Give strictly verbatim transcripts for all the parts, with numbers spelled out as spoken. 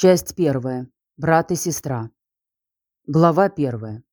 Часть первая. Брат и сестра. Глава первая.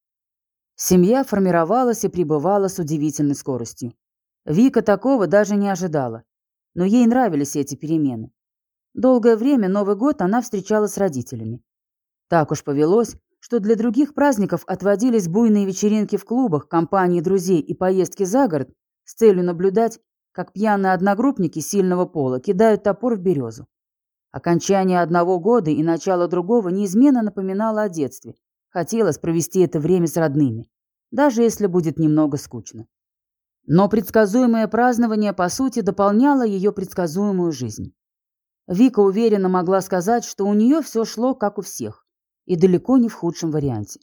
Семья формировалась и пребывала с удивительной скоростью. Вика такого даже не ожидала, но ей нравились эти перемены. Долгое время Новый год она встречала с родителями. Так уж повелось, что для других праздников отводились буйные вечеринки в клубах, компании друзей и поездки за город с целью наблюдать, как пьяные одногруппники сильного пола кидают топор в березу. Окончание одного года и начало другого неизменно напоминало о детстве. Хотелось провести это время с родными, даже если будет немного скучно. Но предсказуемое празднование, по сути, дополняло ее предсказуемую жизнь. Вика уверенно могла сказать, что у нее все шло, как у всех, и далеко не в худшем варианте.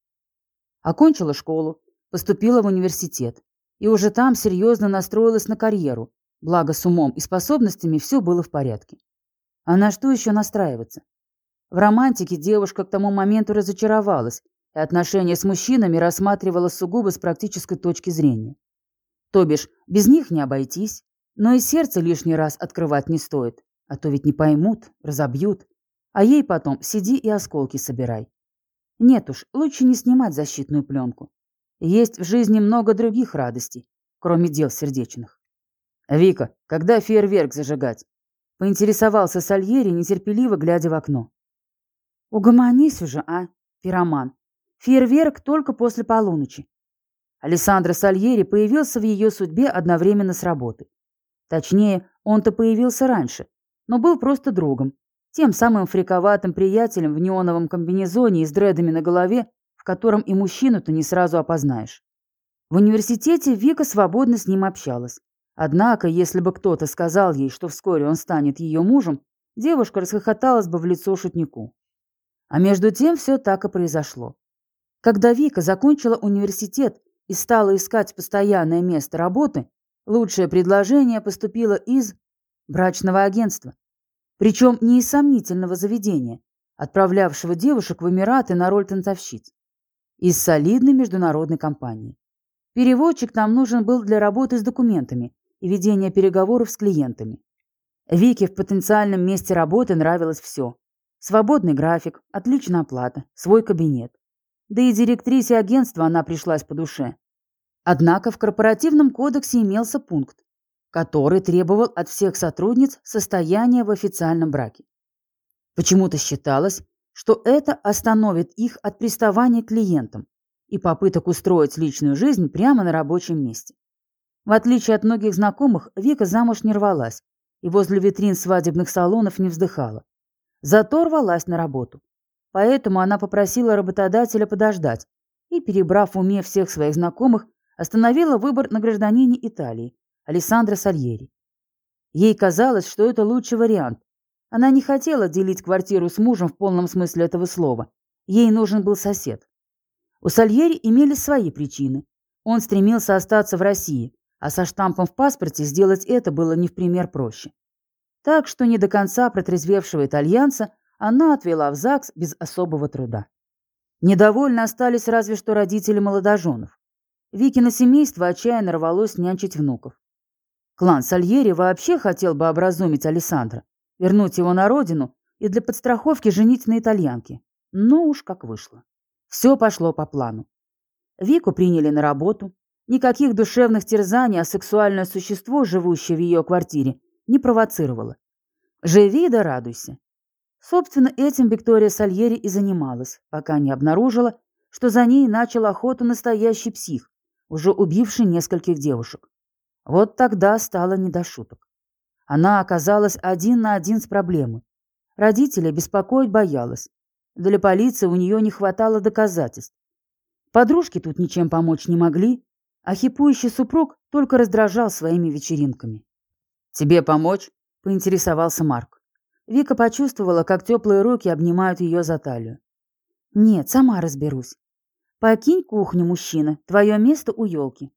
Окончила школу, поступила в университет, и уже там серьезно настроилась на карьеру, благо с умом и способностями все было в порядке. А на что еще настраиваться? В романтике девушка к тому моменту разочаровалась и отношения с мужчинами рассматривала сугубо с практической точки зрения. То бишь, без них не обойтись, но и сердце лишний раз открывать не стоит, а то ведь не поймут, разобьют, а ей потом сиди и осколки собирай. Нет уж, лучше не снимать защитную пленку. Есть в жизни много других радостей, кроме дел сердечных. «Вика, когда фейерверк зажигать?» — поинтересовался Сальери, нетерпеливо глядя в окно. «Угомонись уже, а, пироман. Фейерверк только после полуночи». Алессандро Сальери появился в ее судьбе одновременно с работой. Точнее, он-то появился раньше, но был просто другом, тем самым фриковатым приятелем в неоновом комбинезоне и с дредами на голове, в котором и мужчину-то не сразу опознаешь. В университете Вика свободно с ним общалась. Однако, если бы кто-то сказал ей, что вскоре он станет ее мужем, девушка расхохоталась бы в лицо шутнику. А между тем все так и произошло. Когда Вика закончила университет и стала искать постоянное место работы, лучшее предложение поступило из брачного агентства. Причем не из сомнительного заведения, отправлявшего девушек в Эмираты на роль танцовщиц. Из солидной международной компании. Переводчик там нужен был для работы с документами и ведения переговоров с клиентами. Вике в потенциальном месте работы нравилось все. Свободный график, отличная оплата, свой кабинет. Да и директрисе агентства она пришлась по душе. Однако в корпоративном кодексе имелся пункт, который требовал от всех сотрудниц состояния в официальном браке. Почему-то считалось, что это остановит их от приставания к клиентам и попыток устроить личную жизнь прямо на рабочем месте. В отличие от многих знакомых, Вика замуж не рвалась и возле витрин свадебных салонов не вздыхала. Зато рвалась на работу. Поэтому она попросила работодателя подождать и, перебрав в уме всех своих знакомых, остановила выбор на гражданине Италии, Алессандро Сальери. Ей казалось, что это лучший вариант. Она не хотела делить квартиру с мужем в полном смысле этого слова. Ей нужен был сосед. У Сальери имелись свои причины. Он стремился остаться в России, а со штампом в паспорте сделать это было не в пример проще. Так что не до конца протрезвевшего итальянца она отвела в ЗАГС без особого труда. Недовольны остались разве что родители молодоженов. Викино семейство отчаянно рвалось нянчить внуков. Клан Сальери вообще хотел бы образумить Алессандро, вернуть его на родину и для подстраховки женить на итальянке. Но уж как вышло. Все пошло по плану. Вику приняли на работу. Никаких душевных терзаний, а сексуальное существо, живущее в ее квартире, не провоцировало. Живи да радуйся. Собственно, этим Виктория Сальери и занималась, пока не обнаружила, что за ней начал охоту настоящий псих, уже убивший нескольких девушек. Вот тогда стало не до шуток. Она оказалась один на один с проблемой. Родителей беспокоить боялась. Для полиции у нее не хватало доказательств. Подружки тут ничем помочь не могли, а хипующий супруг только раздражал своими вечеринками. «Тебе помочь?» — поинтересовался Марк. Вика почувствовала, как теплые руки обнимают ее за талию. «Нет, сама разберусь. Покинь кухню, мужчина, твое место у елки».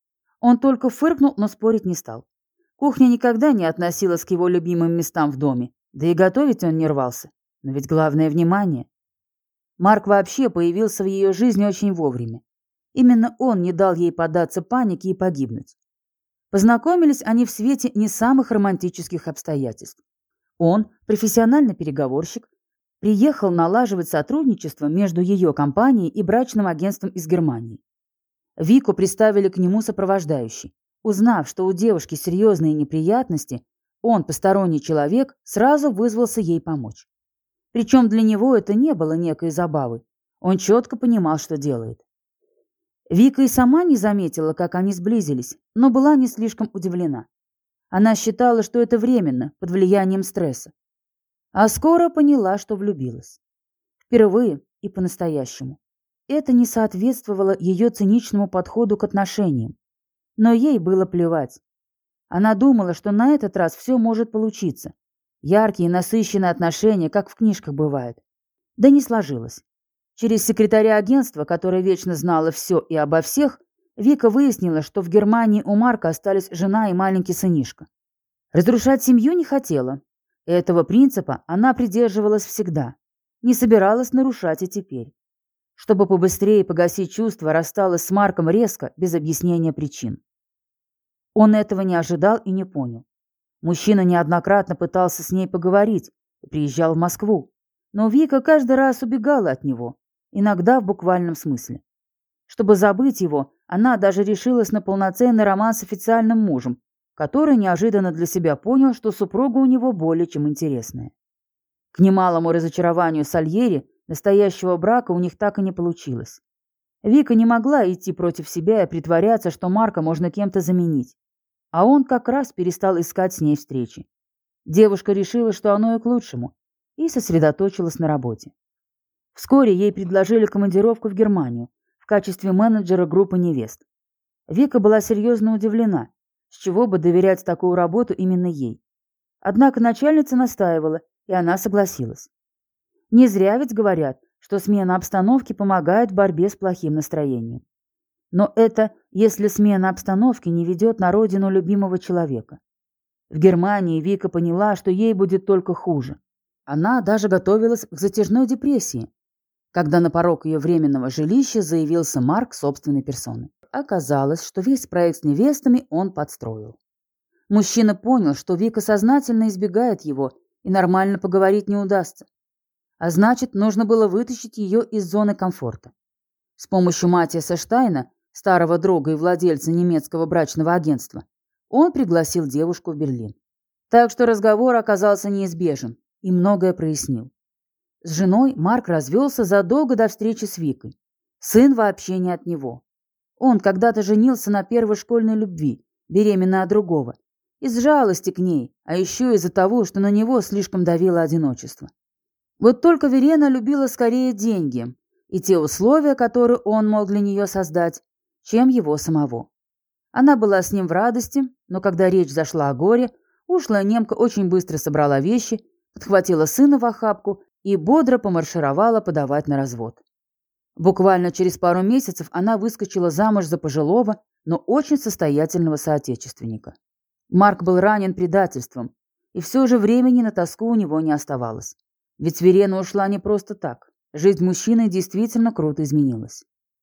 Он только фыркнул, но спорить не стал. Кухня никогда не относилась к его любимым местам в доме, да и готовить он не рвался. Но ведь главное — внимание. Марк вообще появился в ее жизни очень вовремя. Именно он не дал ей поддаться панике и погибнуть. Познакомились они в свете не самых романтических обстоятельств. Он, профессиональный переговорщик, приехал налаживать сотрудничество между ее компанией и брачным агентством из Германии. Вику приставили к нему сопровождающий. Узнав, что у девушки серьезные неприятности, он, посторонний человек, сразу вызвался ей помочь. Причем для него это не было некой забавы. Он четко понимал, что делает. Вика и сама не заметила, как они сблизились, но была не слишком удивлена. Она считала, что это временно, под влиянием стресса. А скоро поняла, что влюбилась. Впервые и по-настоящему. Это не соответствовало ее циничному подходу к отношениям. Но ей было плевать. Она думала, что на этот раз все может получиться. Яркие, насыщенные отношения, как в книжках бывает. Да не сложилось. Через секретаря агентства, которая вечно знала все и обо всех, Вика выяснила, что в Германии у Марка остались жена и маленький сынишка. Разрушать семью не хотела. Этого принципа она придерживалась всегда. Не собиралась нарушать и теперь. Чтобы побыстрее погасить чувства, рассталась с Марком резко, без объяснения причин. Он этого не ожидал и не понял. Мужчина неоднократно пытался с ней поговорить и приезжал в Москву. Но Вика каждый раз убегала от него, иногда в буквальном смысле. Чтобы забыть его, она даже решилась на полноценный роман с официальным мужем, который неожиданно для себя понял, что супруга у него более чем интересная. К немалому разочарованию Сальери настоящего брака у них так и не получилось. Вика не могла идти против себя и притворяться, что Марка можно кем-то заменить. А он как раз перестал искать с ней встречи. Девушка решила, что оно и к лучшему, и сосредоточилась на работе. Вскоре ей предложили командировку в Германию в качестве менеджера группы невест. Вика была серьезно удивлена, с чего бы доверять такую работу именно ей. Однако начальница настаивала, и она согласилась. Не зря ведь говорят, что смена обстановки помогает в борьбе с плохим настроением. Но это если смена обстановки не ведет на родину любимого человека. В Германии Вика поняла, что ей будет только хуже. Она даже готовилась к затяжной депрессии, когда на порог ее временного жилища заявился Марк собственной персоной. Оказалось, что весь проект с невестами он подстроил. Мужчина понял, что Вика сознательно избегает его, и нормально поговорить не удастся. А значит, нужно было вытащить ее из зоны комфорта. С помощью Матиаса Штайна, старого друга и владельца немецкого брачного агентства, он пригласил девушку в Берлин. Так что разговор оказался неизбежен и многое прояснил. С женой Марк развелся задолго до встречи с Викой. Сын вообще не от него. Он когда-то женился на первой школьной любви, беременна от другого, из жалости к ней, а еще из-за того, что на него слишком давило одиночество. Вот только Верена любила скорее деньги и те условия, которые он мог для нее создать, чем его самого. Она была с ним в радости, но когда речь зашла о горе, ушлая немка очень быстро собрала вещи, подхватила сына в охапку и бодро помаршировала подавать на развод. Буквально через пару месяцев она выскочила замуж за пожилого, но очень состоятельного соотечественника. Марк был ранен предательством, и все же времени на тоску у него не оставалось. Ведь Верена ушла не просто так. Жизнь мужчины действительно круто изменилась.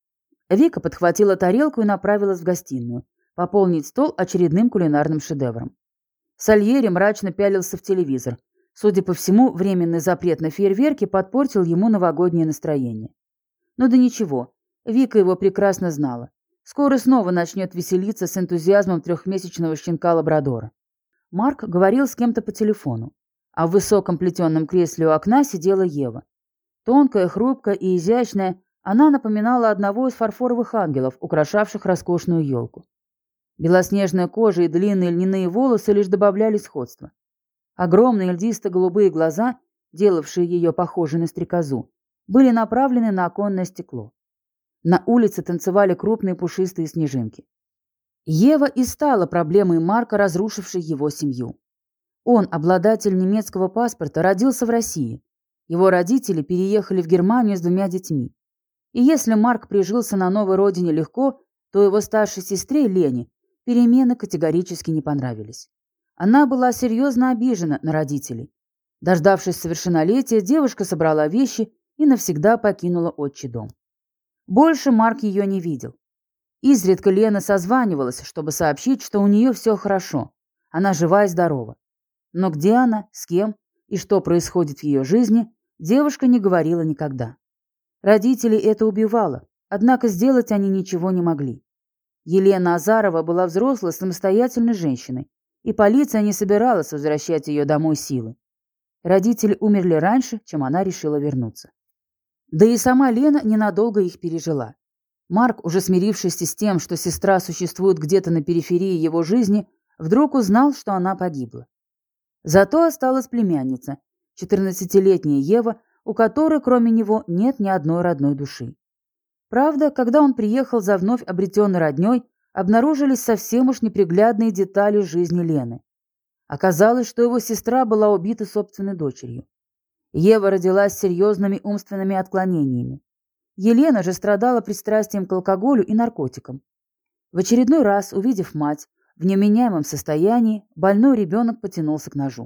Вика подхватила тарелку и направилась в гостиную, пополнить стол очередным кулинарным шедевром. Сальери мрачно пялился в телевизор. Судя по всему, временный запрет на фейерверки подпортил ему новогоднее настроение. Но да ничего, Вика его прекрасно знала. Скоро снова начнет веселиться с энтузиазмом трехмесячного щенка-лабрадора. Марк говорил с кем-то по телефону, а в высоком плетеном кресле у окна сидела Ева. Тонкая, хрупкая и изящная, она напоминала одного из фарфоровых ангелов, украшавших роскошную елку. Белоснежная кожа и длинные льняные волосы лишь добавляли сходства. Огромные льдисто-голубые глаза, делавшие ее похожей на стрекозу, были направлены на оконное стекло. На улице танцевали крупные пушистые снежинки. Ева и стала проблемой Марка, разрушившей его семью. Он, обладатель немецкого паспорта, родился в России. Его родители переехали в Германию с двумя детьми. И если Марк прижился на новой родине легко, то его старшей сестре Лене перемены категорически не понравились. Она была серьезно обижена на родителей. Дождавшись совершеннолетия, девушка собрала вещи и навсегда покинула отчий дом. Больше Марк ее не видел. Изредка Лена созванивалась, чтобы сообщить, что у нее все хорошо, она жива и здорова. Но где она, с кем и что происходит в ее жизни, девушка не говорила никогда. Родителей это убивало, однако сделать они ничего не могли. Елена Азарова была взрослой, самостоятельной женщиной, и полиция не собиралась возвращать ее домой силой. Родители умерли раньше, чем она решила вернуться. Да и сама Лена ненадолго их пережила. Марк, уже смирившись с тем, что сестра существует где-то на периферии его жизни, вдруг узнал, что она погибла. Зато осталась племянница, четырнадцатилетняя Ева, у которой, кроме него, нет ни одной родной души. Правда, когда он приехал за вновь обретенной родней, обнаружились совсем уж неприглядные детали жизни Лены. Оказалось, что его сестра была убита собственной дочерью. Ева родилась с серьезными умственными отклонениями. Елена же страдала пристрастием к алкоголю и наркотикам. В очередной раз, увидев мать в невменяемом состоянии, больной ребенок потянулся к ножу.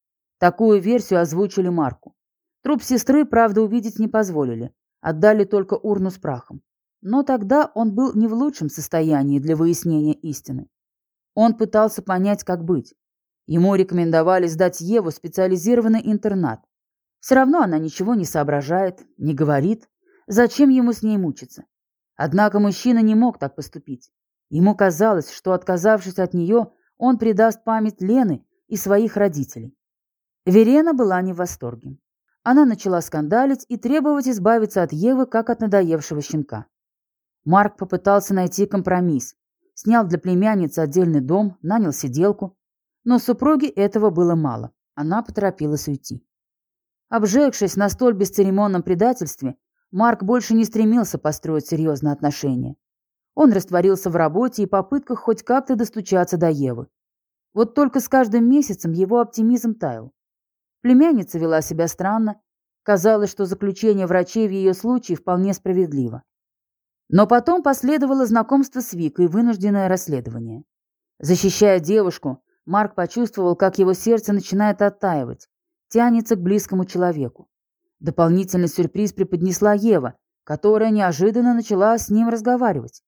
Такую версию озвучили Марку. Труп сестры, правда, увидеть не позволили, отдали только урну с прахом. Но тогда он был не в лучшем состоянии для выяснения истины. Он пытался понять, как быть. Ему рекомендовали сдать Еву в специализированный интернат. Все равно она ничего не соображает, не говорит. Зачем ему с ней мучиться? Однако мужчина не мог так поступить. Ему казалось, что, отказавшись от нее, он предаст память Лены и своих родителей. Верена была не в восторге. Она начала скандалить и требовать избавиться от Евы, как от надоевшего щенка. Марк попытался найти компромисс. Снял для племянницы отдельный дом, нанял сиделку. Но супруге этого было мало. Она поторопилась уйти. Обжегшись на столь бесцеремонном предательстве, Марк больше не стремился построить серьезные отношения. Он растворился в работе и попытках хоть как-то достучаться до Евы. Вот только с каждым месяцем его оптимизм таял. Племянница вела себя странно. Казалось, что заключение врачей в ее случае вполне справедливо. Но потом последовало знакомство с Викой и вынужденное расследование. Защищая девушку, Марк почувствовал, как его сердце начинает оттаивать, тянется к близкому человеку. Дополнительный сюрприз преподнесла Ева, которая неожиданно начала с ним разговаривать.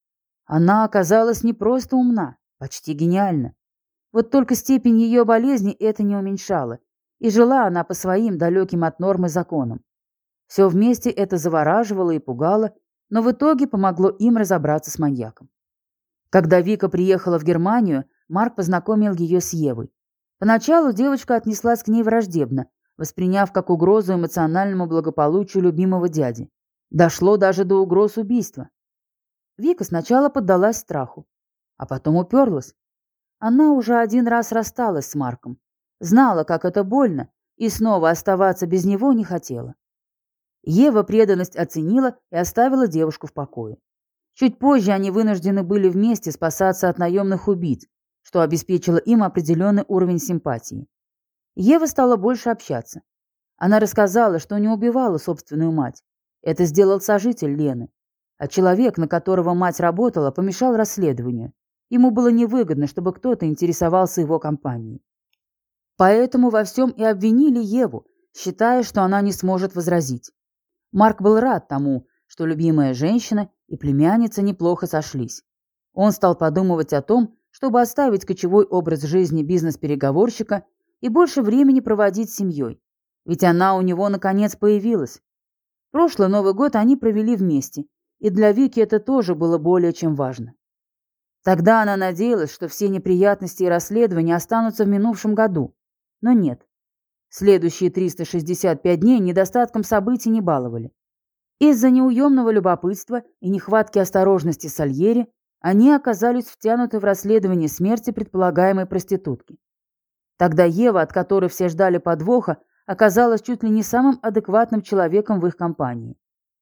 Она оказалась не просто умна, почти гениальна. Вот только степень ее болезни это не уменьшало, и жила она по своим далеким от нормы законам. Все вместе это завораживало и пугало, но в итоге помогло им разобраться с маньяком. Когда Вика приехала в Германию, Марк познакомил ее с Евой. Поначалу девочка отнеслась к ней враждебно, восприняв как угрозу эмоциональному благополучию любимого дяди. Дошло даже до угроз убийства. Вика сначала поддалась страху, а потом уперлась. Она уже один раз рассталась с Марком, знала, как это больно, и снова оставаться без него не хотела. Ева преданность оценила и оставила девушку в покое. Чуть позже они вынуждены были вместе спасаться от наемных убийц, что обеспечило им определенный уровень симпатии. Ева стала больше общаться. Она рассказала, что не убивала собственную мать. Это сделал сожитель Лены. А человек, на которого мать работала, помешал расследованию. Ему было невыгодно, чтобы кто-то интересовался его компанией. Поэтому во всем и обвинили Еву, считая, что она не сможет возразить. Марк был рад тому, что любимая женщина и племянница неплохо сошлись. Он стал подумывать о том, чтобы оставить кочевой образ жизни бизнес-переговорщика и больше времени проводить с семьей. Ведь она у него наконец появилась. Прошлый Новый год они провели вместе, и для Вики это тоже было более чем важно. Тогда она надеялась, что все неприятности и расследования останутся в минувшем году. Но нет. Следующие триста шестьдесят пять дней недостатком событий не баловали. Из-за неуемного любопытства и нехватки осторожности Сальери они оказались втянуты в расследование смерти предполагаемой проститутки. Тогда Ева, от которой все ждали подвоха, оказалась чуть ли не самым адекватным человеком в их компании.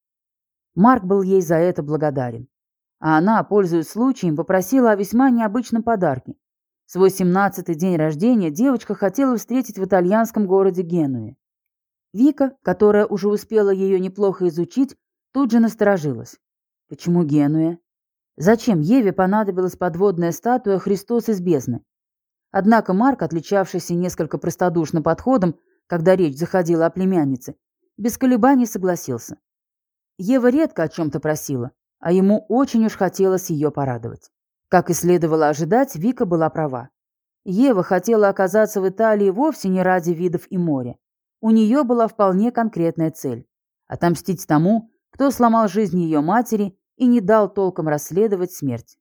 Марк был ей за это благодарен. А она, пользуясь случаем, попросила о весьма необычном подарке. Свой семнадцатый день рождения девочка хотела встретить в итальянском городе Генуе. Вика, которая уже успела ее неплохо изучить, тут же насторожилась. Почему Генуя? Зачем Еве понадобилась подводная статуя «Христос из бездны»? Однако Марк, отличавшийся несколько простодушным подходом, когда речь заходила о племяннице, без колебаний согласился. Ева редко о чем-то просила, а ему очень уж хотелось ее порадовать. Как и следовало ожидать, Вика была права. Ева хотела оказаться в Италии вовсе не ради видов и моря. у нее была вполне конкретная цель – отомстить тому, кто сломал жизнь ее матери и не дал толком расследовать смерть.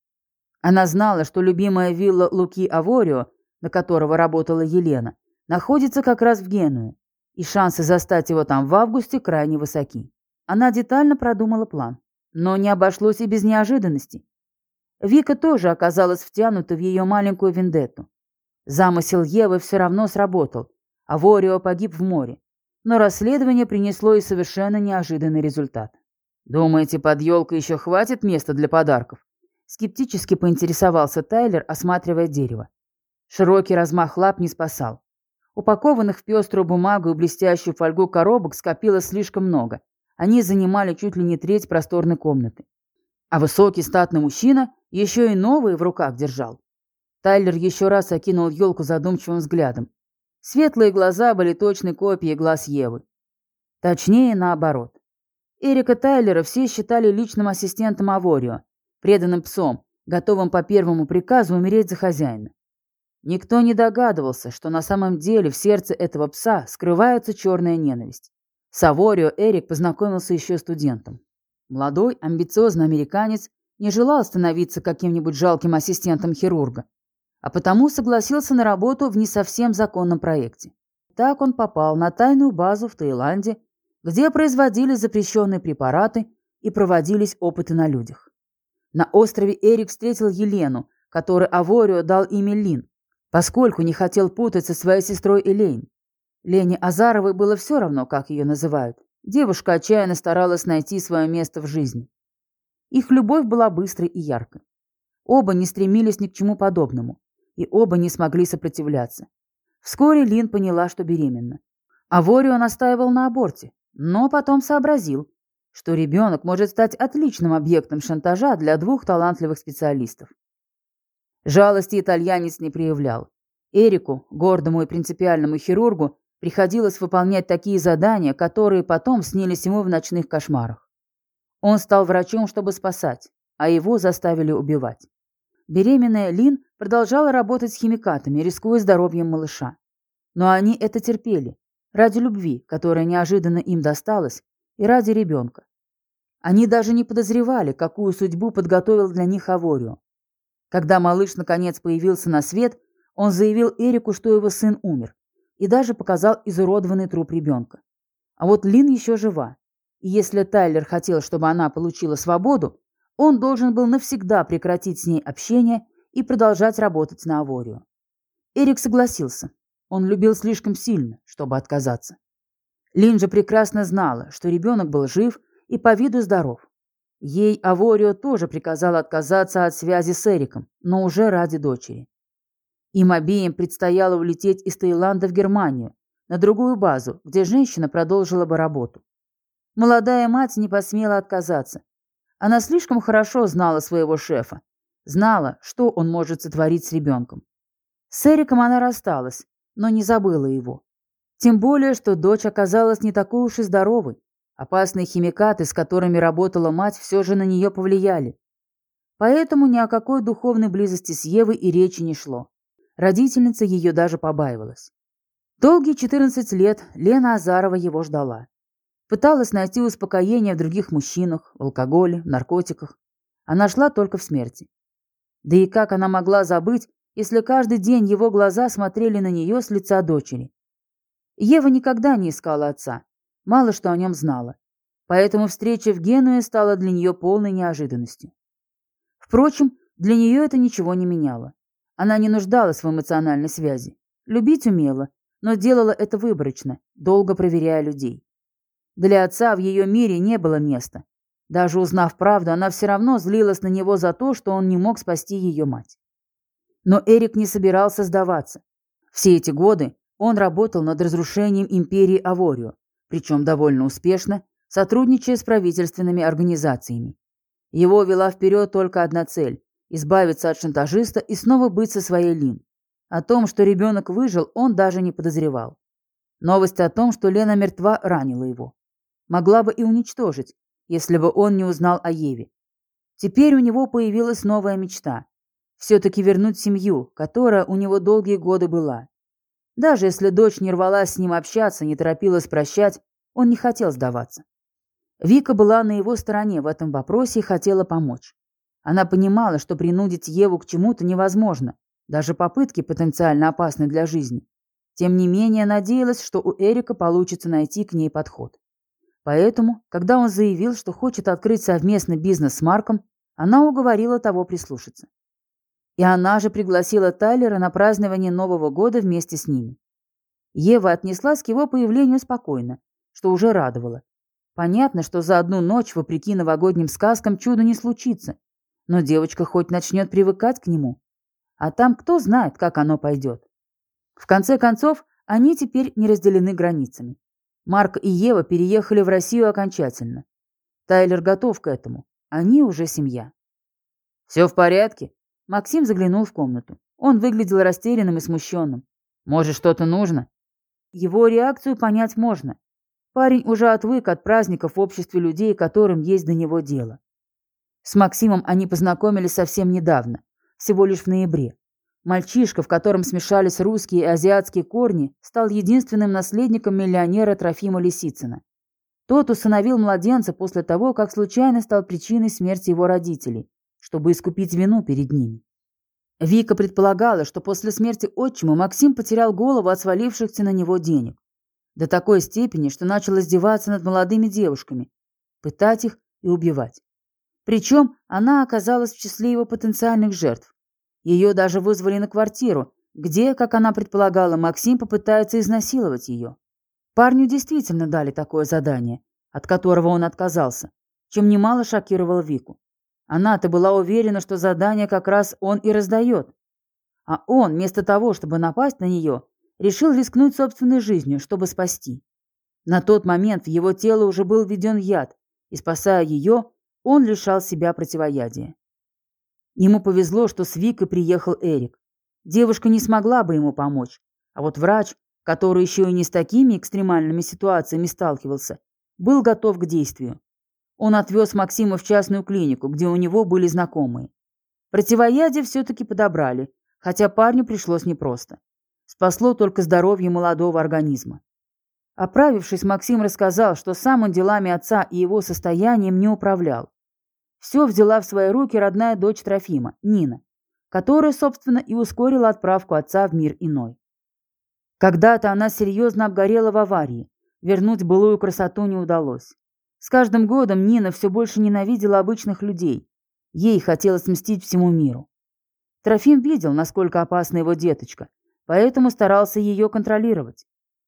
Она знала, что любимая вилла Луки Аворио, на которого работала Елена, находится как раз в Генуе, и шансы застать его там в августе крайне высоки. Она детально продумала план, но не обошлось и без неожиданностей. Вика тоже оказалась втянута в ее маленькую вендетту. Замысел Евы все равно сработал, Аворио погиб в море, но расследование принесло и совершенно неожиданный результат. «Думаете, под елкой еще хватит места для подарков?» Скептически поинтересовался Тайлер, осматривая дерево. Широкий размах лап не спасал. Упакованных в пеструю бумагу и блестящую фольгу коробок скопилось слишком много. Они занимали чуть ли не треть просторной комнаты. А высокий статный мужчина еще и новые в руках держал. Тайлер еще раз окинул елку задумчивым взглядом. Светлые глаза были точной копией глаз Евы. Точнее, наоборот. Эрика Тайлера все считали личным ассистентом Аворио, преданным псом, готовым по первому приказу умереть за хозяина. Никто не догадывался, что на самом деле в сердце этого пса скрывается черная ненависть. С Аворио Эрик познакомился еще студентом. Молодой, амбициозный американец не желал становиться каким-нибудь жалким ассистентом хирурга, а потому согласился на работу в не совсем законном проекте. Так он попал на тайную базу в Таиланде, где производились запрещенные препараты и проводились опыты на людях. На острове Эрик встретил Елену, которой Аворио дал имя Лин, поскольку не хотел путать со своей сестрой Элейн. Лене Азаровой было все равно, как ее называют. Девушка отчаянно старалась найти свое место в жизни. Их любовь была быстрой и яркой. Оба не стремились ни к чему подобному, и оба не смогли сопротивляться. Вскоре Лин поняла, что беременна. Аворио настаивал на аборте, но потом сообразил, что ребенок может стать отличным объектом шантажа для двух талантливых специалистов. Жалости итальянец не проявлял. Эрику, гордому и принципиальному хирургу, приходилось выполнять такие задания, которые потом снились ему в ночных кошмарах. Он стал врачом, чтобы спасать, а его заставили убивать. Беременная Лин продолжала работать с химикатами, рискуя здоровьем малыша. Но они это терпели, ради любви, которая неожиданно им досталась, и ради ребенка. Они даже не подозревали, какую судьбу подготовил для них Аворио. Когда малыш наконец появился на свет, он заявил Эрику, что его сын умер, и даже показал изуродованный труп ребенка. А вот Лин еще жива, и если Тайлер хотел, чтобы она получила свободу, он должен был навсегда прекратить с ней общение и продолжать работать на Аворио. Эрик согласился. Он любил слишком сильно, чтобы отказаться. Лин же прекрасно знала, что ребенок был жив и по виду здоров. Ей Аворио тоже приказал отказаться от связи с Эриком, но уже ради дочери. Им обеим предстояло улететь из Таиланда в Германию, на другую базу, где женщина продолжила бы работу. Молодая мать не посмела отказаться. Она слишком хорошо знала своего шефа, знала, что он может сотворить с ребенком. С Эриком она рассталась, но не забыла его. Тем более, что дочь оказалась не такой уж и здоровой. Опасные химикаты, с которыми работала мать, все же на нее повлияли. Поэтому ни о какой духовной близости с Евой и речи не шло. Родительница ее даже побаивалась. Долгие четырнадцать лет Лена Азарова его ждала. Пыталась найти успокоение в других мужчинах, в алкоголе, в наркотиках. А нашла только в смерти. Да и как она могла забыть, если каждый день его глаза смотрели на нее с лица дочери? Ева никогда не искала отца, мало что о нем знала. Поэтому встреча в Генуе стала для нее полной неожиданностью. Впрочем, для нее это ничего не меняло. Она не нуждалась в эмоциональной связи. Любить умела, но делала это выборочно, долго проверяя людей. Для отца в ее мире не было места. Даже узнав правду, она все равно злилась на него за то, что он не мог спасти ее мать. Но Эрик не собирался сдаваться. Все эти годы он работал над разрушением империи Аворио, причем довольно успешно, сотрудничая с правительственными организациями. Его вела вперед только одна цель – избавиться от шантажиста и снова быть со своей Лин. О том, что ребенок выжил, он даже не подозревал. Новость о том, что Лена мертва, ранила его. Могла бы и уничтожить, если бы он не узнал о Еве. Теперь у него появилась новая мечта – все-таки вернуть семью, которая у него долгие годы была. Даже если дочь не рвалась с ним общаться, не торопилась прощать, он не хотел сдаваться. Вика была на его стороне в этом вопросе и хотела помочь. Она понимала, что принудить Еву к чему-то невозможно, даже попытки потенциально опасны для жизни. Тем не менее, надеялась, что у Эрика получится найти к ней подход. Поэтому, когда он заявил, что хочет открыть совместный бизнес с Марком, она уговорила того прислушаться. И она же пригласила Тайлера на празднование Нового года вместе с ними. Ева отнеслась к его появлению спокойно, что уже радовало. Понятно, что за одну ночь, вопреки новогодним сказкам, чудо не случится, но девочка хоть начнет привыкать к нему. А там кто знает, как оно пойдет. В конце концов, они теперь не разделены границами. Марк и Ева переехали в Россию окончательно. Тайлер готов к этому. Они уже семья. «Все в порядке?» Максим заглянул в комнату. Он выглядел растерянным и смущенным. «Может, что-то нужно?» Его реакцию понять можно. Парень уже отвык от праздников в обществе людей, которым есть до него дело. С Максимом они познакомились совсем недавно, всего лишь в ноябре. Мальчишка, в котором смешались русские и азиатские корни, стал единственным наследником миллионера Трофима Лисицына. Тот усыновил младенца после того, как случайно стал причиной смерти его родителей, чтобы искупить вину перед ними. Вика предполагала, что после смерти отчима Максим потерял голову от свалившихся на него денег. До такой степени, что начал издеваться над молодыми девушками, пытать их и убивать. Причем она оказалась в числе его потенциальных жертв. Ее даже вызвали на квартиру, где, как она предполагала, Максим попытается изнасиловать ее. Парню действительно дали такое задание, от которого он отказался, чем немало шокировало Вику. Она-то была уверена, что задание как раз он и раздает. А он, вместо того, чтобы напасть на нее, решил рискнуть собственной жизнью, чтобы спасти. На тот момент в его тело уже был введен яд, и, спасая ее, он лишал себя противоядия. Ему повезло, что с Викой приехал Эрик. Девушка не смогла бы ему помочь, а вот врач, который еще и не с такими экстремальными ситуациями сталкивался, был готов к действию. Он отвез Максима в частную клинику, где у него были знакомые. Противоядие все-таки подобрали, хотя парню пришлось непросто. Спасло только здоровье молодого организма. Оправившись, Максим рассказал, что сам он делами отца и его состоянием не управлял. Все взяла в свои руки родная дочь Трофима, Нина, которая, собственно, и ускорила отправку отца в мир иной. Когда-то она серьезно обгорела в аварии, вернуть былую красоту не удалось. С каждым годом Нина все больше ненавидела обычных людей. Ей хотелось мстить всему миру. Трофим видел, насколько опасна его деточка, поэтому старался ее контролировать.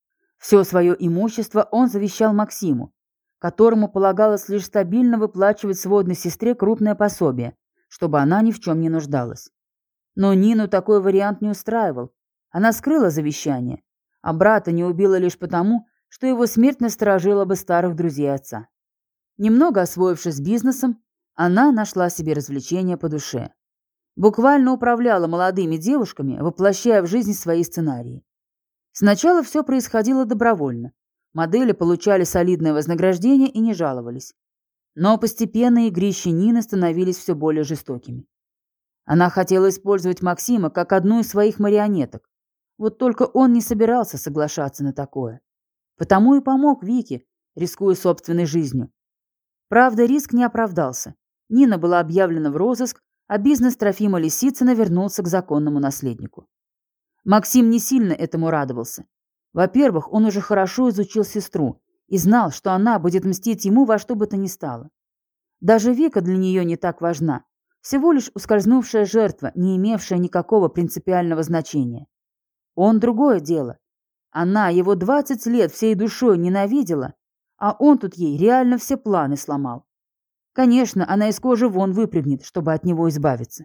Все свое имущество он завещал Максиму, которому полагалось лишь стабильно выплачивать сводной сестре крупное пособие, чтобы она ни в чем не нуждалась. Но Нину такой вариант не устраивал. Она скрыла завещание, а брата не убила лишь потому, что его смерть насторожила бы старых друзей отца. Немного освоившись с бизнесом, она нашла себе развлечение по душе. Буквально управляла молодыми девушками, воплощая в жизнь свои сценарии. Сначала все происходило добровольно. Модели получали солидное вознаграждение и не жаловались. Но постепенно игрища Нины становились все более жестокими. Она хотела использовать Максима как одну из своих марионеток. Вот только он не собирался соглашаться на такое. Потому и помог Вике, рискуя собственной жизнью. Правда, риск не оправдался. Нина была объявлена в розыск, а бизнес Трофима Лисицына вернулся к законному наследнику. Максим не сильно этому радовался. Во-первых, он уже хорошо изучил сестру и знал, что она будет мстить ему во что бы то ни стало. Даже Вика для нее не так важна, всего лишь ускользнувшая жертва, не имевшая никакого принципиального значения. Он другое дело. Она его двадцать лет всей душой ненавидела, а он тут ей реально все планы сломал. Конечно, она из кожи вон выпрыгнет, чтобы от него избавиться.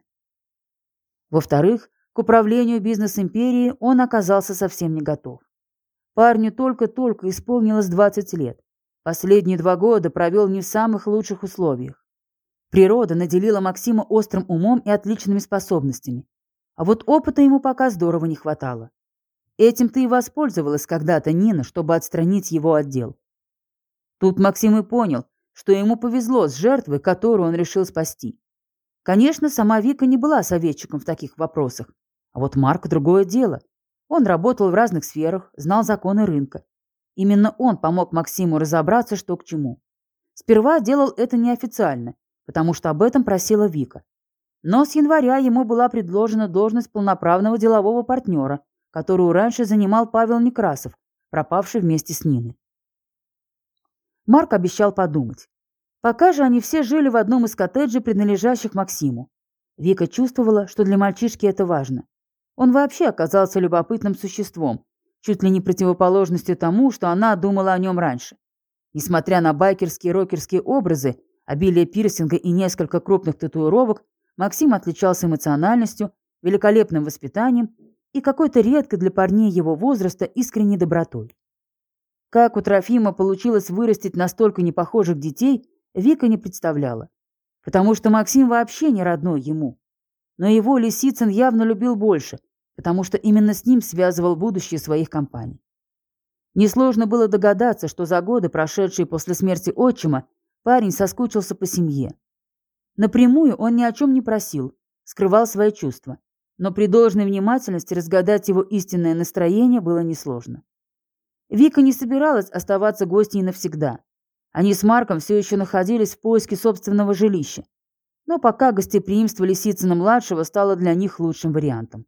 Во-вторых, к управлению бизнес-империей он оказался совсем не готов. Парню только-только исполнилось двадцать лет. Последние два года провел не в самых лучших условиях. Природа наделила Максима острым умом и отличными способностями. А вот опыта ему пока здорово не хватало. Этим-то и воспользовалась когда-то Нина, чтобы отстранить его от дел. Тут Максим и понял, что ему повезло с жертвой, которую он решил спасти. Конечно, сама Вика не была советчиком в таких вопросах, а вот Марк — другое дело. Он работал в разных сферах, знал законы рынка. Именно он помог Максиму разобраться, что к чему. Сперва делал это неофициально, потому что об этом просила Вика. Но с января ему была предложена должность полноправного делового партнера, которую раньше занимал Павел Некрасов, пропавший вместе с Ниной. Марк обещал подумать. Пока же они все жили в одном из коттеджей, принадлежащих Максиму. Вика чувствовала, что для мальчишки это важно. Он вообще оказался любопытным существом, чуть ли не противоположностью тому, что она думала о нем раньше. Несмотря на байкерские и рокерские образы, обилие пирсинга и несколько крупных татуировок, Максим отличался эмоциональностью, великолепным воспитанием и какой-то редкой для парней его возраста искренней добротой. Как у Трофима получилось вырастить настолько непохожих детей, Вика не представляла, потому что Максим вообще не родной ему. Но его Лисицын явно любил больше, потому что именно с ним связывал будущее своих компаний. Несложно было догадаться, что за годы, прошедшие после смерти отчима, парень соскучился по семье. Напрямую он ни о чем не просил, скрывал свои чувства, но при должной внимательности разгадать его истинное настроение было несложно. Вика не собиралась оставаться гостьей навсегда. Они с Марком все еще находились в поиске собственного жилища, но пока гостеприимство Лисицына-младшего стало для них лучшим вариантом.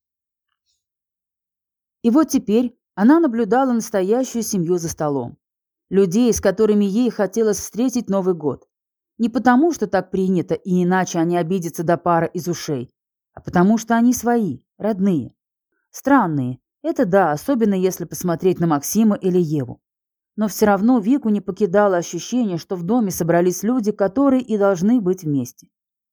И вот теперь она наблюдала настоящую семью за столом. Людей, с которыми ей хотелось встретить Новый год. Не потому, что так принято, и иначе они обидятся до пара из ушей, а потому что они свои, родные. Странные, это да, особенно если посмотреть на Максима или Еву. Но все равно Вику не покидало ощущение, что в доме собрались люди, которые и должны быть вместе.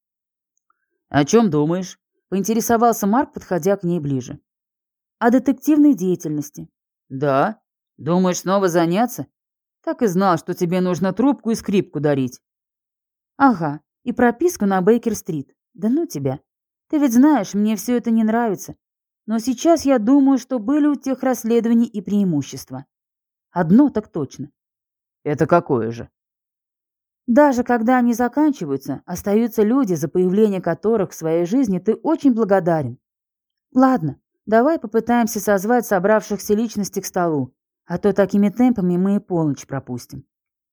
«О чем думаешь?» – поинтересовался Марк, подходя к ней ближе. «О детективной деятельности». «Да? Думаешь, снова заняться? Так и знал, что тебе нужно трубку и скрипку дарить». «Ага, и прописку на Бейкер-стрит. Да ну тебя. Ты ведь знаешь, мне все это не нравится. Но сейчас я думаю, что были у тех расследований и преимущества. Одно так точно». «Это какое же?» «Даже когда они заканчиваются, остаются люди, за появление которых в своей жизни ты очень благодарен. Ладно, давай попытаемся созвать собравшихся личностей к столу, а то такими темпами мы и полночь пропустим».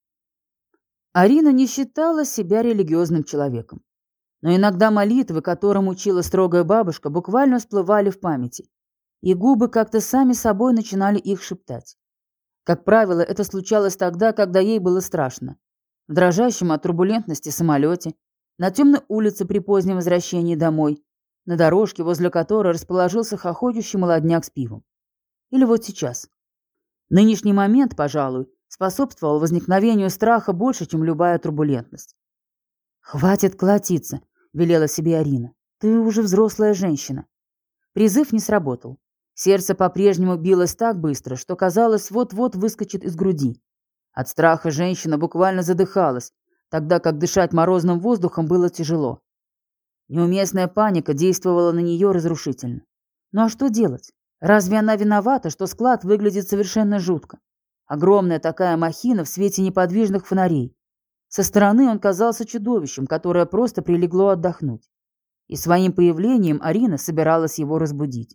Арина не считала себя религиозным человеком. Но иногда молитвы, которым учила строгая бабушка, буквально всплывали в памяти, и губы как-то сами собой начинали их шептать. Как правило, это случалось тогда, когда ей было страшно. В дрожащем от турбулентности самолете, на темной улице при позднем возвращении домой, на дорожке, возле которой расположился хохочущий молодняк с пивом. Или вот сейчас. Нынешний момент, пожалуй, способствовал возникновению страха больше, чем любая турбулентность. «Хватит колотиться», — велела себе Арина. «Ты уже взрослая женщина». Призыв не сработал. Сердце по-прежнему билось так быстро, что казалось, вот-вот выскочит из груди. От страха женщина буквально задыхалась, тогда как дышать морозным воздухом было тяжело. Неуместная паника действовала на нее разрушительно. Ну а что делать? Разве она виновата, что склад выглядит совершенно жутко? Огромная такая махина в свете неподвижных фонарей. Со стороны он казался чудовищем, которое просто прилегло отдохнуть. И своим появлением Арина собиралась его разбудить.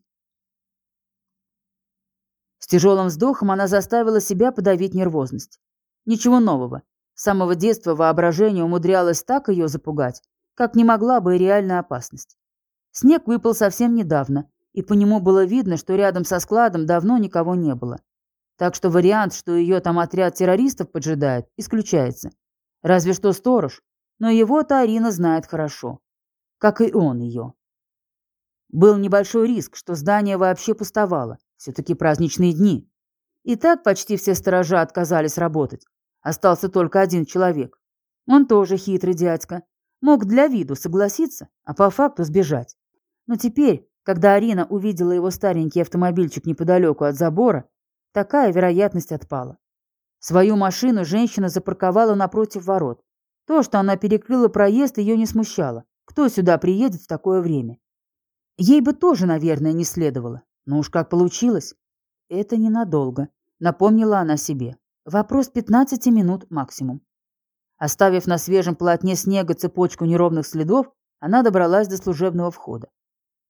С тяжелым вздохом она заставила себя подавить нервозность. Ничего нового. С самого детства воображение умудрялось так ее запугать, как не могла бы и реальная опасность. Снег выпал совсем недавно, и по нему было видно, что рядом со складом давно никого не было. Так что вариант, что ее там отряд террористов поджидает, исключается. Разве что сторож, но его-то Арина знает хорошо. Как и он ее. Был небольшой риск, что здание вообще пустовало. Все-таки праздничные дни. И так почти все сторожа отказались работать. Остался только один человек. Он тоже хитрый дядька. Мог для виду согласиться, а по факту сбежать. Но теперь, когда Арина увидела его старенький автомобильчик неподалеку от забора, такая вероятность отпала. Свою машину женщина запарковала напротив ворот. То, что она перекрыла проезд, ее не смущало. Кто сюда приедет в такое время? Ей бы тоже, наверное, не следовало. Но уж как получилось. Это ненадолго, напомнила она себе. Вопрос пятнадцати минут максимум. Оставив на свежем полотне снега цепочку неровных следов, она добралась до служебного входа.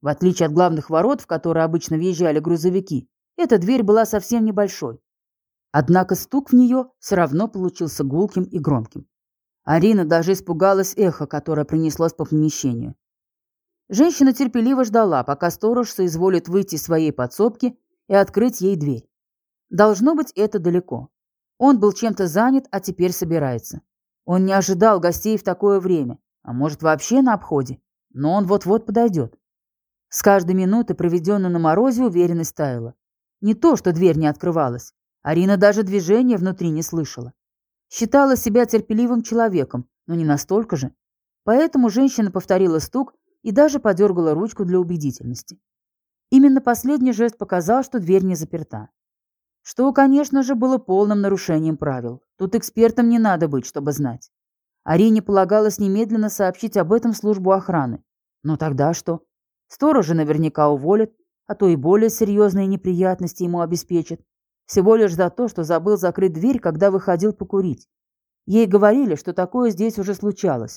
В отличие от главных ворот, в которые обычно въезжали грузовики, эта дверь была совсем небольшой. Однако стук в нее все равно получился гулким и громким. Арина даже испугалась эха, которое принеслось по помещению. Женщина терпеливо ждала, пока сторож соизволит выйти из своей подсобки и открыть ей дверь. Должно быть, это далеко. Он был чем-то занят, а теперь собирается. Он не ожидал гостей в такое время, а может вообще на обходе, но он вот-вот подойдет. С каждой минуты, проведенной на морозе, уверенность таяла. Не то, что дверь не открывалась. Арина даже движения внутри не слышала. Считала себя терпеливым человеком, но не настолько же. Поэтому женщина повторила стук и даже подергала ручку для убедительности. Именно последний жест показал, что дверь не заперта. Что, конечно же, было полным нарушением правил. Тут экспертом не надо быть, чтобы знать. Арине полагалось немедленно сообщить об этом в службу охраны. Но тогда что? Сторожа наверняка уволят, а то и более серьезные неприятности ему обеспечат. Всего лишь за то, что забыл закрыть дверь, когда выходил покурить. Ей говорили, что такое здесь уже случалось.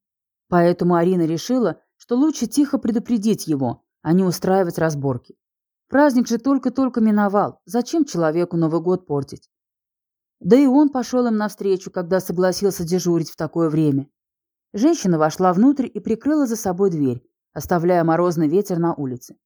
Поэтому Арина решила, что лучше тихо предупредить его, а не устраивать разборки. Праздник же только-только миновал. Зачем человеку Новый год портить? Да и он пошел им навстречу, когда согласился дежурить в такое время. Женщина вошла внутрь и прикрыла за собой дверь, оставляя морозный ветер на улице.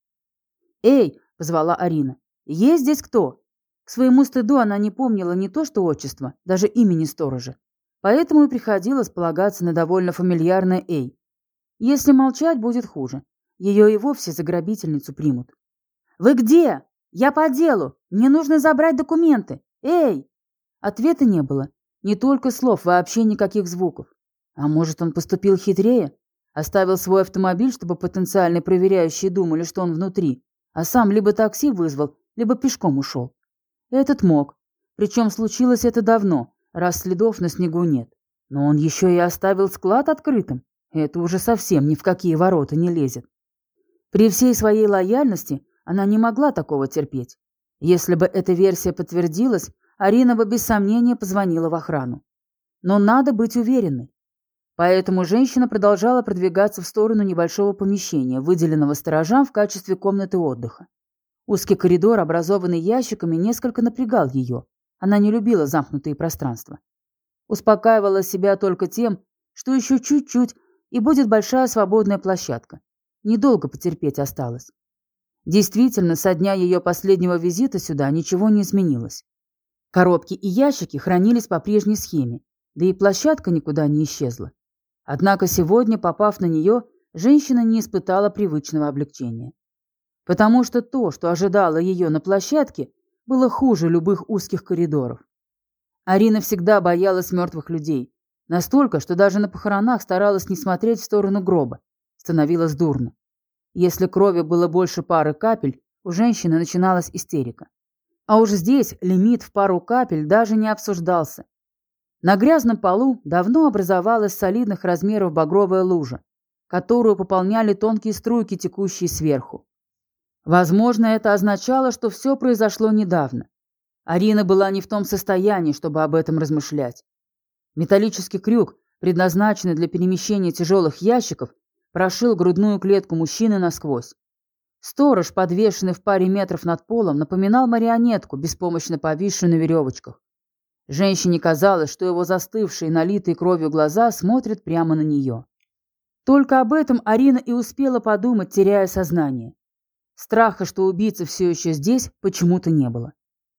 «Эй!» — позвала Арина. «Есть здесь кто?» К своему стыду она не помнила не то что отчество, даже имени сторожа. Поэтому и приходилось полагаться на довольно фамильярное «эй». Если молчать, будет хуже. Ее и вовсе за грабительницу примут. «Вы где? Я по делу. Мне нужно забрать документы. Эй!» Ответа не было. Не только слов, вообще никаких звуков. А может, он поступил хитрее? Оставил свой автомобиль, чтобы потенциальные проверяющие думали, что он внутри, а сам либо такси вызвал, либо пешком ушел. Этот мог. Причем случилось это давно, раз следов на снегу нет. Но он еще и оставил склад открытым. Это уже совсем ни в какие ворота не лезет. При всей своей лояльности она не могла такого терпеть. Если бы эта версия подтвердилась, Арина бы без сомнения позвонила в охрану. Но надо быть уверенной. Поэтому женщина продолжала продвигаться в сторону небольшого помещения, выделенного сторожам в качестве комнаты отдыха. Узкий коридор, образованный ящиками, несколько напрягал ее. Она не любила замкнутые пространства. Успокаивала себя только тем, что еще чуть-чуть, и будет большая свободная площадка. Недолго потерпеть осталось. Действительно, со дня ее последнего визита сюда ничего не изменилось. Коробки и ящики хранились по прежней схеме, да и площадка никуда не исчезла. Однако сегодня, попав на нее, женщина не испытала привычного облегчения. Потому что то, что ожидало ее на площадке, было хуже любых узких коридоров. Арина всегда боялась мертвых людей, настолько, что даже на похоронах старалась не смотреть в сторону гроба. Становилось дурно. Если крови было больше пары капель, у женщины начиналась истерика. А уж здесь лимит в пару капель даже не обсуждался. На грязном полу давно образовалась солидных размеров багровая лужа, которую пополняли тонкие струйки, текущие сверху. Возможно, это означало, что все произошло недавно. Арина была не в том состоянии, чтобы об этом размышлять. Металлический крюк, предназначенный для перемещения тяжелых ящиков, прошил грудную клетку мужчины насквозь. Сторож, подвешенный в паре метров над полом, напоминал марионетку, беспомощно повисшую на веревочках. Женщине казалось, что его застывшие, налитые кровью глаза смотрят прямо на нее. Только об этом Арина и успела подумать, теряя сознание. Страха, что убийца все еще здесь, почему-то не было.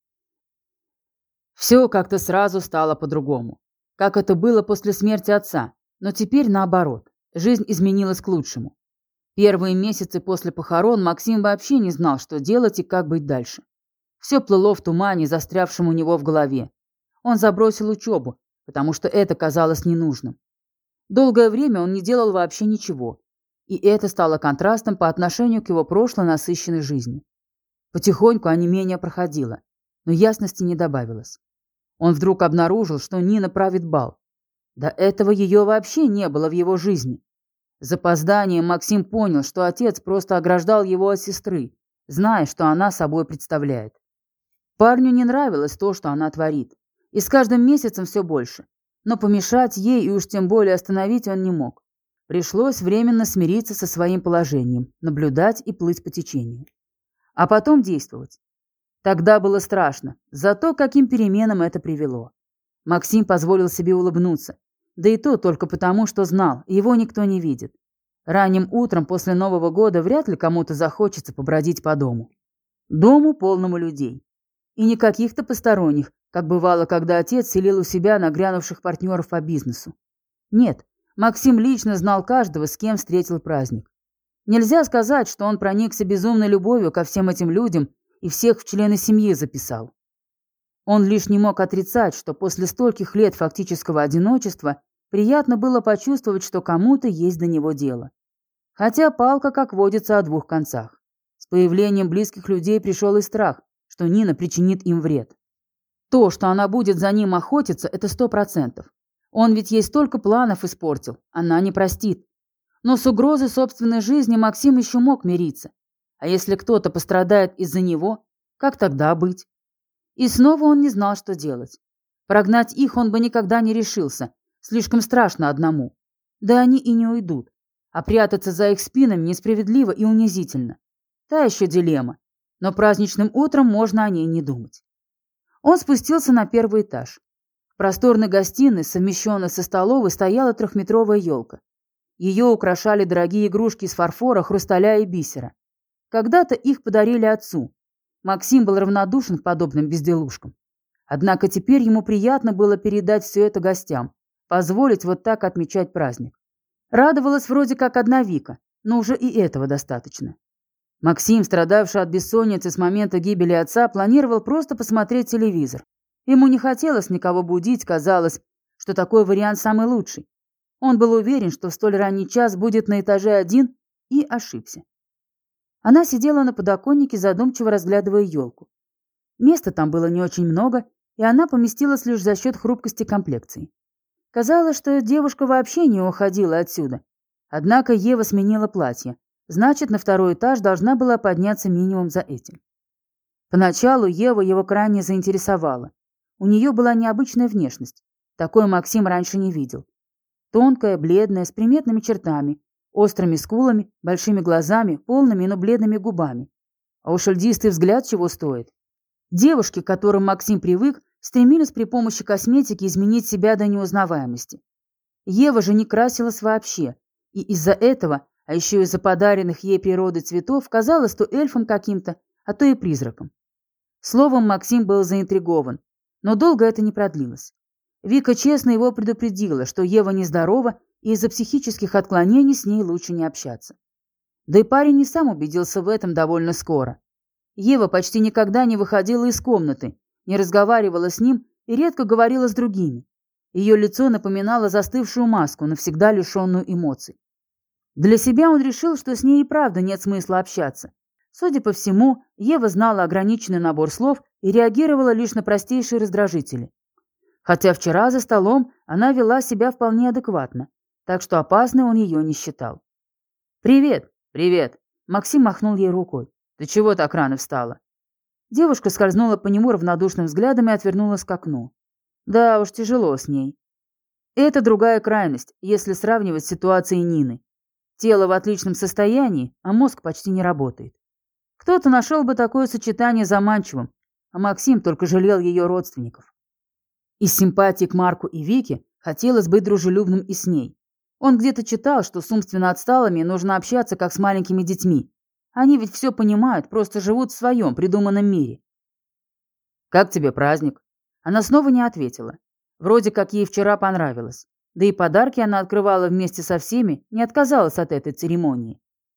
Все как-то сразу стало по-другому. Как это было после смерти отца, но теперь наоборот. Жизнь изменилась к лучшему. Первые месяцы после похорон Максим вообще не знал, что делать и как быть дальше. Все плыло в тумане, застрявшем у него в голове. Он забросил учебу, потому что это казалось ненужным. Долгое время он не делал вообще ничего. И это стало контрастом по отношению к его прошлой насыщенной жизни. Потихоньку онемение проходило, но ясности не добавилось. Он вдруг обнаружил, что Нина правит бал. До этого ее вообще не было в его жизни. С запозданием Максим понял, что отец просто ограждал его от сестры, зная, что она собой представляет. Парню не нравилось то, что она творит. И с каждым месяцем все больше. Но помешать ей и уж тем более остановить он не мог. Пришлось временно смириться со своим положением, наблюдать и плыть по течению. А потом действовать. Тогда было страшно, зато каким переменам это привело. Максим позволил себе улыбнуться, да и то только потому, что знал, его никто не видит. Ранним утром после Нового года вряд ли кому-то захочется побродить по дому. Дому, полному людей. И не каких-то посторонних, как бывало, когда отец селил у себя нагрянувших партнеров по бизнесу. Нет, Максим лично знал каждого, с кем встретил праздник. Нельзя сказать, что он проникся безумной любовью ко всем этим людям и всех в члены семьи записал. Он лишь не мог отрицать, что после стольких лет фактического одиночества приятно было почувствовать, что кому-то есть до него дело. Хотя палка, как водится, о двух концах. С появлением близких людей пришел и страх, что Нина причинит им вред. То, что она будет за ним охотиться, это сто процентов. Он ведь ей столько планов испортил, она не простит. Но с угрозой собственной жизни Максим еще мог мириться. А если кто-то пострадает из-за него, как тогда быть? И снова он не знал, что делать. Прогнать их он бы никогда не решился, слишком страшно одному. Да они и не уйдут. А прятаться за их спинами несправедливо и унизительно. Та еще дилемма. Но праздничным утром можно о ней не думать. Он спустился на первый этаж. В просторной гостиной, совмещенной со столовой, стояла трехметровая елка. Ее украшали дорогие игрушки из фарфора, хрусталя и бисера. Когда-то их подарили отцу. Максим был равнодушен к подобным безделушкам. Однако теперь ему приятно было передать все это гостям, позволить вот так отмечать праздник. Радовалась вроде как одна Вика, но уже и этого достаточно. Максим, страдавший от бессонницы с момента гибели отца, планировал просто посмотреть телевизор. Ему не хотелось никого будить, казалось, что такой вариант самый лучший. Он был уверен, что в столь ранний час будет на этаже один, и ошибся. Она сидела на подоконнике, задумчиво разглядывая елку. Места там было не очень много, и она поместилась лишь за счет хрупкости комплекции. Казалось, что девушка вообще не уходила отсюда. Однако Ева сменила платье. Значит, на второй этаж должна была подняться минимум за этим. Поначалу Ева его крайне заинтересовала. У нее была необычная внешность. Такой Максим раньше не видел. Тонкая, бледная, с приметными чертами, острыми скулами, большими глазами, полными, но бледными губами. А уж льдистый взгляд чего стоит. Девушки, к которым Максим привык, стремились при помощи косметики изменить себя до неузнаваемости. Ева же не красилась вообще, и из-за этого, а еще из-за подаренных ей природой цветов, казалось то эльфом каким-то, а то и призраком. Словом, Максим был заинтригован, но долго это не продлилось. Вика честно его предупредила, что Ева нездорова, и из-за психических отклонений с ней лучше не общаться. Да и парень и сам убедился в этом довольно скоро. Ева почти никогда не выходила из комнаты, не разговаривала с ним и редко говорила с другими. Ее лицо напоминало застывшую маску, навсегда лишенную эмоций. Для себя он решил, что с ней и правда нет смысла общаться. Судя по всему, Ева знала ограниченный набор слов и реагировала лишь на простейшие раздражители. Хотя вчера за столом она вела себя вполне адекватно, так что опасной он ее не считал. «Привет!» «Привет!» Максим махнул ей рукой. «Ты чего так рано встала?» Девушка скользнула по нему равнодушным взглядом и отвернулась к окну. Да уж, тяжело с ней. Это другая крайность, если сравнивать с ситуацией Нины. Тело в отличном состоянии, а мозг почти не работает. Кто-то нашел бы такое сочетание заманчивым, а Максим только жалел ее родственников. Из симпатии к Марку и Вике хотелось быть дружелюбным и с ней. Он где-то читал, что с умственно отсталыми нужно общаться как с маленькими детьми. Они ведь все понимают, просто живут в своем придуманном мире. «Как тебе праздник?» Она снова не ответила. Вроде как ей вчера понравилось. Да и подарки она открывала вместе со всеми, не отказалась от этой церемонии.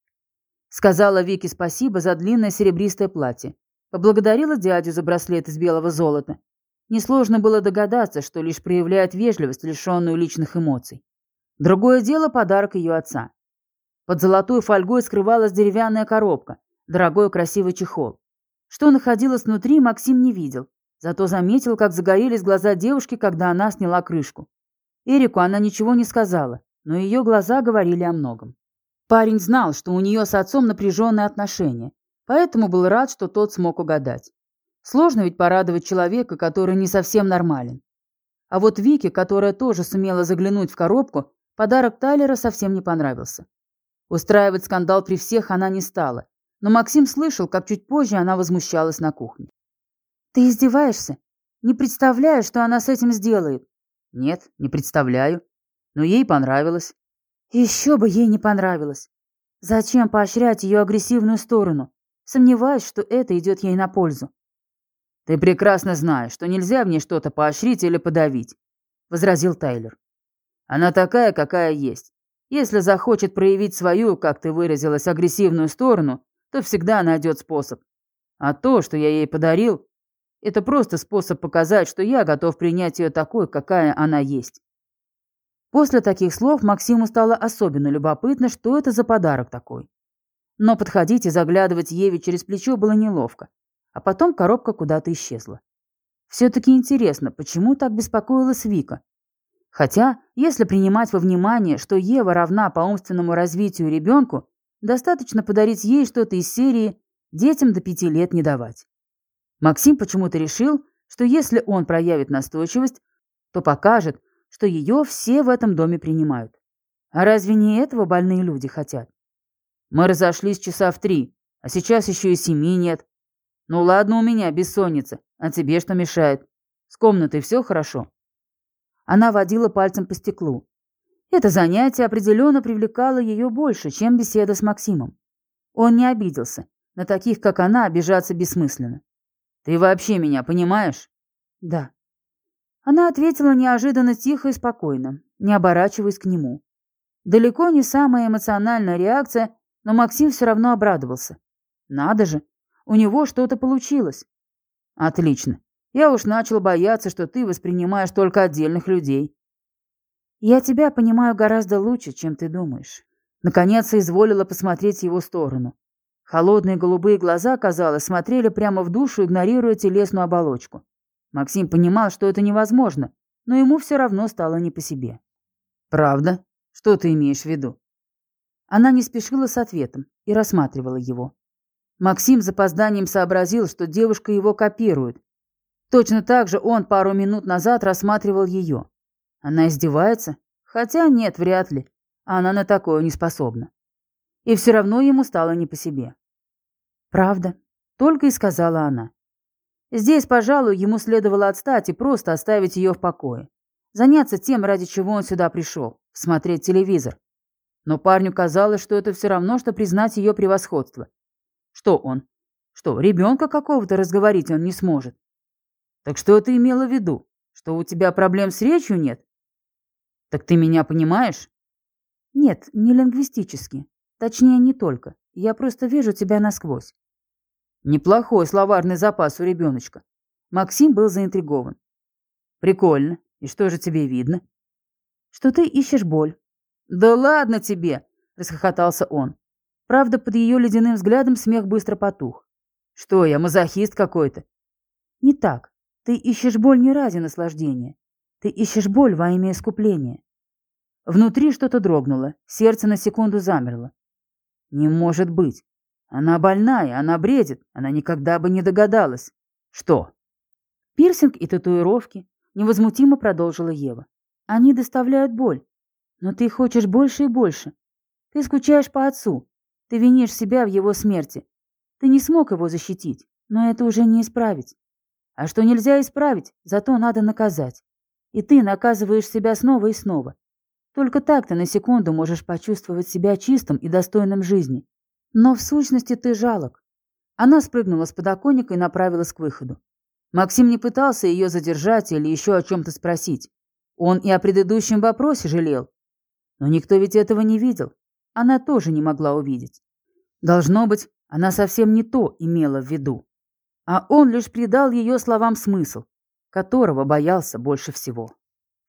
Сказала Вике спасибо за длинное серебристое платье. Поблагодарила дядю за браслет из белого золота. Несложно было догадаться, что лишь проявляет вежливость, лишенную личных эмоций. Другое дело подарок ее отца. Под золотой фольгой скрывалась деревянная коробка, дорогой красивый чехол. Что находилось внутри, Максим не видел, зато заметил, как загорелись глаза девушки, когда она сняла крышку. Эрику она ничего не сказала, но ее глаза говорили о многом. Парень знал, что у нее с отцом напряженные отношения, поэтому был рад, что тот смог угадать. Сложно ведь порадовать человека, который не совсем нормален. А вот Вике, которая тоже сумела заглянуть в коробку, Подарок Тайлера совсем не понравился. Устраивать скандал при всех она не стала, но Максим слышал, как чуть позже она возмущалась на кухне. «Ты издеваешься? Не представляю, что она с этим сделает». «Нет, не представляю. Но ей понравилось». «Еще бы ей не понравилось. Зачем поощрять ее агрессивную сторону? Сомневаюсь, что это идет ей на пользу». «Ты прекрасно знаешь, что нельзя в ней что-то поощрить или подавить», — возразил Тайлер. «Она такая, какая есть. Если захочет проявить свою, как ты выразилась, агрессивную сторону, то всегда найдет способ. А то, что я ей подарил, это просто способ показать, что я готов принять ее такой, какая она есть». После таких слов Максиму стало особенно любопытно, что это за подарок такой. Но подходить и заглядывать Еве через плечо было неловко, а потом коробка куда-то исчезла. Все-таки интересно, почему так беспокоилась Вика? Хотя, если принимать во внимание, что Ева равна по умственному развитию ребенку, достаточно подарить ей что-то из серии «детям до пяти лет не давать». Максим почему-то решил, что если он проявит настойчивость, то покажет, что ее все в этом доме принимают. А разве не этого больные люди хотят? Мы разошлись часа в три, а сейчас еще и семи нет. Ну ладно, у меня бессонница, а тебе что мешает? С комнатой все хорошо?» Она водила пальцем по стеклу. Это занятие определенно привлекало ее больше, чем беседа с Максимом. Он не обиделся. На таких, как она, обижаться бессмысленно. «Ты вообще меня понимаешь?» «Да». Она ответила неожиданно тихо и спокойно, не оборачиваясь к нему. Далеко не самая эмоциональная реакция, но Максим все равно обрадовался. Надо же, у него что-то получилось. «Отлично. Я уж начал бояться, что ты воспринимаешь только отдельных людей». «Я тебя понимаю гораздо лучше, чем ты думаешь». Наконец изволила посмотреть в его сторону. Холодные голубые глаза, казалось, смотрели прямо в душу, игнорируя телесную оболочку. Максим понимал, что это невозможно, но ему все равно стало не по себе. «Правда? Что ты имеешь в виду?» Она не спешила с ответом и рассматривала его. Максим с запозданием сообразил, что девушка его копирует. Точно так же он пару минут назад рассматривал ее. Она издевается? Хотя нет, вряд ли. Она на такое не способна. И все равно ему стало не по себе. «Правда», — только и сказала она. Здесь, пожалуй, ему следовало отстать и просто оставить ее в покое. Заняться тем, ради чего он сюда пришел — смотреть телевизор. Но парню казалось, что это все равно, что признать ее превосходство. Что он? Что, ребенка какого-то разговорить он не сможет? Так что ты имела в виду? Что у тебя проблем с речью нет? Так ты меня понимаешь? Нет, не лингвистически. Точнее, не только. Я просто вижу тебя насквозь. Неплохой словарный запас у ребеночка. Максим был заинтригован. Прикольно. И что же тебе видно? Что ты ищешь боль. Да ладно тебе, расхохотался он. Правда, под ее ледяным взглядом смех быстро потух. Что, я мазохист какой-то? Не так. Ты ищешь боль не ради наслаждения. Ты ищешь боль во имя искупления. Внутри что-то дрогнуло, сердце на секунду замерло. Не может быть. Она больная, она бредит, она никогда бы не догадалась. Что? Пирсинг и татуировки, невозмутимо продолжила Ева. Они доставляют боль. Но ты хочешь больше и больше. Ты скучаешь по отцу. Ты винишь себя в его смерти. Ты не смог его защитить, но это уже не исправить. А что нельзя исправить, зато надо наказать. И ты наказываешь себя снова и снова. Только так ты на секунду можешь почувствовать себя чистым и достойным жизни. Но в сущности ты жалок. Она спрыгнула с подоконника и направилась к выходу. Максим не пытался ее задержать или еще о чем-то спросить. Он и о предыдущем вопросе жалел. Но никто ведь этого не видел. Она тоже не могла увидеть. Должно быть, она совсем не то имела в виду. А он лишь придал ее словам смысл, которого боялся больше всего.